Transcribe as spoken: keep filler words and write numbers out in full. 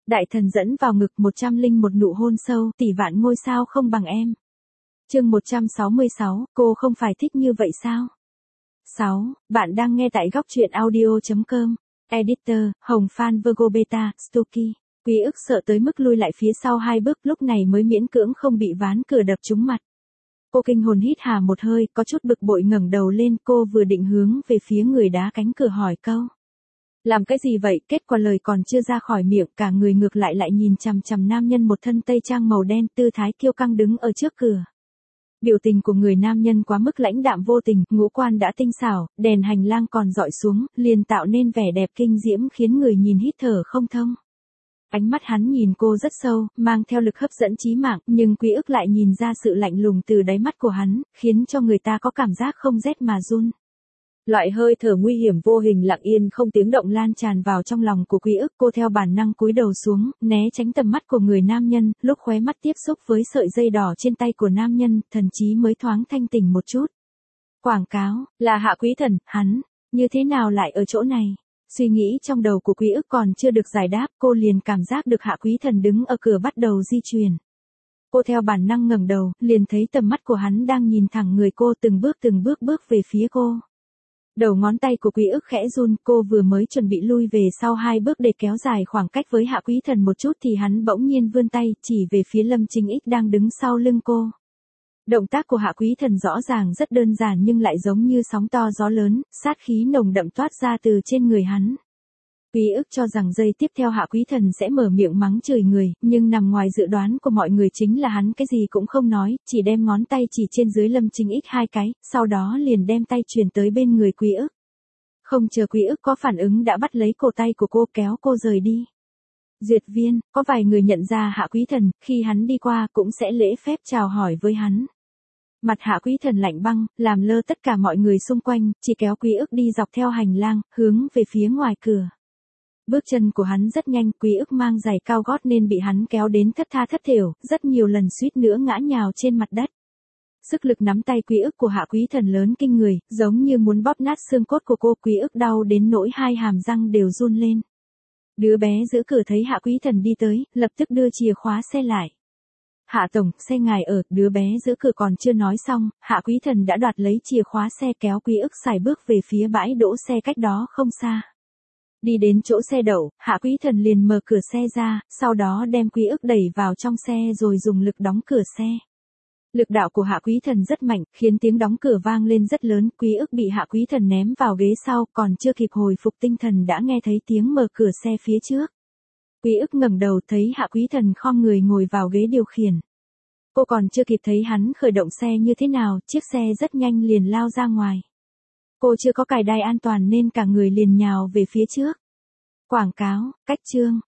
Đại thần dẫn vào ngực một trăm linh một nụ hôn sâu, tỷ vạn ngôi sao không bằng em. Chương một trăm sáu mươi sáu, cô không phải thích như vậy sao? sáu. Bạn đang nghe tại góc truyện audio chấm com. Editor, Hồng Phan Virgo Beta, Stucky. Quý ức sợ tới mức lui lại phía sau hai bước, lúc này mới miễn cưỡng không bị ván cửa đập trúng mặt. Cô kinh hồn hít hà một hơi, có chút bực bội ngẩng đầu lên, cô vừa định hướng về phía người đá cánh cửa hỏi câu. Làm cái gì vậy? Kết quả lời còn chưa ra khỏi miệng, cả người ngược lại lại nhìn chằm chằm nam nhân một thân tây trang màu đen, tư thái kiêu căng đứng ở trước cửa. Biểu tình của người nam nhân quá mức lãnh đạm vô tình, ngũ quan đã tinh xảo, đèn hành lang còn dọi xuống, liền tạo nên vẻ đẹp kinh diễm khiến người nhìn hít thở không thông. Ánh mắt hắn nhìn cô rất sâu, mang theo lực hấp dẫn chí mạng, nhưng Quý ức lại nhìn ra sự lạnh lùng từ đáy mắt của hắn, khiến cho người ta có cảm giác không rét mà run. Loại hơi thở nguy hiểm vô hình lặng yên không tiếng động lan tràn vào trong lòng của Quý ức, cô theo bản năng cúi đầu xuống, né tránh tầm mắt của người nam nhân, lúc khóe mắt tiếp xúc với sợi dây đỏ trên tay của nam nhân, thần trí mới thoáng thanh tỉnh một chút. Quảng cáo, là Hạ Quý Thần, hắn, như thế nào lại ở chỗ này? Suy nghĩ trong đầu của Quý ức còn chưa được giải đáp, cô liền cảm giác được Hạ Quý Thần đứng ở cửa bắt đầu di chuyển. Cô theo bản năng ngẩng đầu, liền thấy tầm mắt của hắn đang nhìn thẳng người cô, từng bước từng bước bước về phía cô. Đầu ngón tay của Quý ức khẽ run, cô vừa mới chuẩn bị lui về sau hai bước để kéo dài khoảng cách với Hạ Quý Thần một chút thì hắn bỗng nhiên vươn tay, chỉ về phía Lâm Trinh Ích đang đứng sau lưng cô. Động tác của Hạ Quý Thần rõ ràng rất đơn giản nhưng lại giống như sóng to gió lớn, sát khí nồng đậm toát ra từ trên người hắn. Quý ức cho rằng giây tiếp theo Hạ Quý Thần sẽ mở miệng mắng chửi người, nhưng nằm ngoài dự đoán của mọi người chính là hắn cái gì cũng không nói, chỉ đem ngón tay chỉ trên dưới Lâm Trinh Ích hai cái, sau đó liền đem tay truyền tới bên người Quý ức. Không chờ Quý ức có phản ứng đã bắt lấy cổ tay của cô kéo cô rời đi. Duyệt viên, có vài người nhận ra Hạ Quý Thần, khi hắn đi qua cũng sẽ lễ phép chào hỏi với hắn. Mặt Hạ Quý Thần lạnh băng, làm lơ tất cả mọi người xung quanh, chỉ kéo Quý ức đi dọc theo hành lang, hướng về phía ngoài cửa. Bước chân của hắn rất nhanh, Quý ức mang giày cao gót nên bị hắn kéo đến thất tha thất thểu, rất nhiều lần suýt nữa ngã nhào trên mặt đất. Sức lực nắm tay Quý ức của Hạ Quý Thần lớn kinh người, giống như muốn bóp nát xương cốt của cô. Quý ức đau đến nỗi hai hàm răng đều run lên. Đứa bé giữ cửa thấy Hạ Quý Thần đi tới, lập tức đưa chìa khóa xe lại. Hạ tổng, xe ngài ở, đứa bé giữ cửa còn chưa nói xong, Hạ Quý Thần đã đoạt lấy chìa khóa xe kéo Quý ức xài bước về phía bãi đỗ xe cách đó không xa. Đi đến chỗ xe đậu, Hạ Quý Thần liền mở cửa xe ra, sau đó đem Quý ức đẩy vào trong xe rồi dùng lực đóng cửa xe. Lực đạo của Hạ Quý Thần rất mạnh, khiến tiếng đóng cửa vang lên rất lớn, Quý ức bị Hạ Quý Thần ném vào ghế sau, còn chưa kịp hồi phục tinh thần đã nghe thấy tiếng mở cửa xe phía trước. Quý ức ngẩng đầu thấy Hạ Quý Thần khom người ngồi vào ghế điều khiển. Cô còn chưa kịp thấy hắn khởi động xe như thế nào, chiếc xe rất nhanh liền lao ra ngoài. Cô chưa có cài đai an toàn nên cả người liền nhào về phía trước. Quảng cáo, cách chương.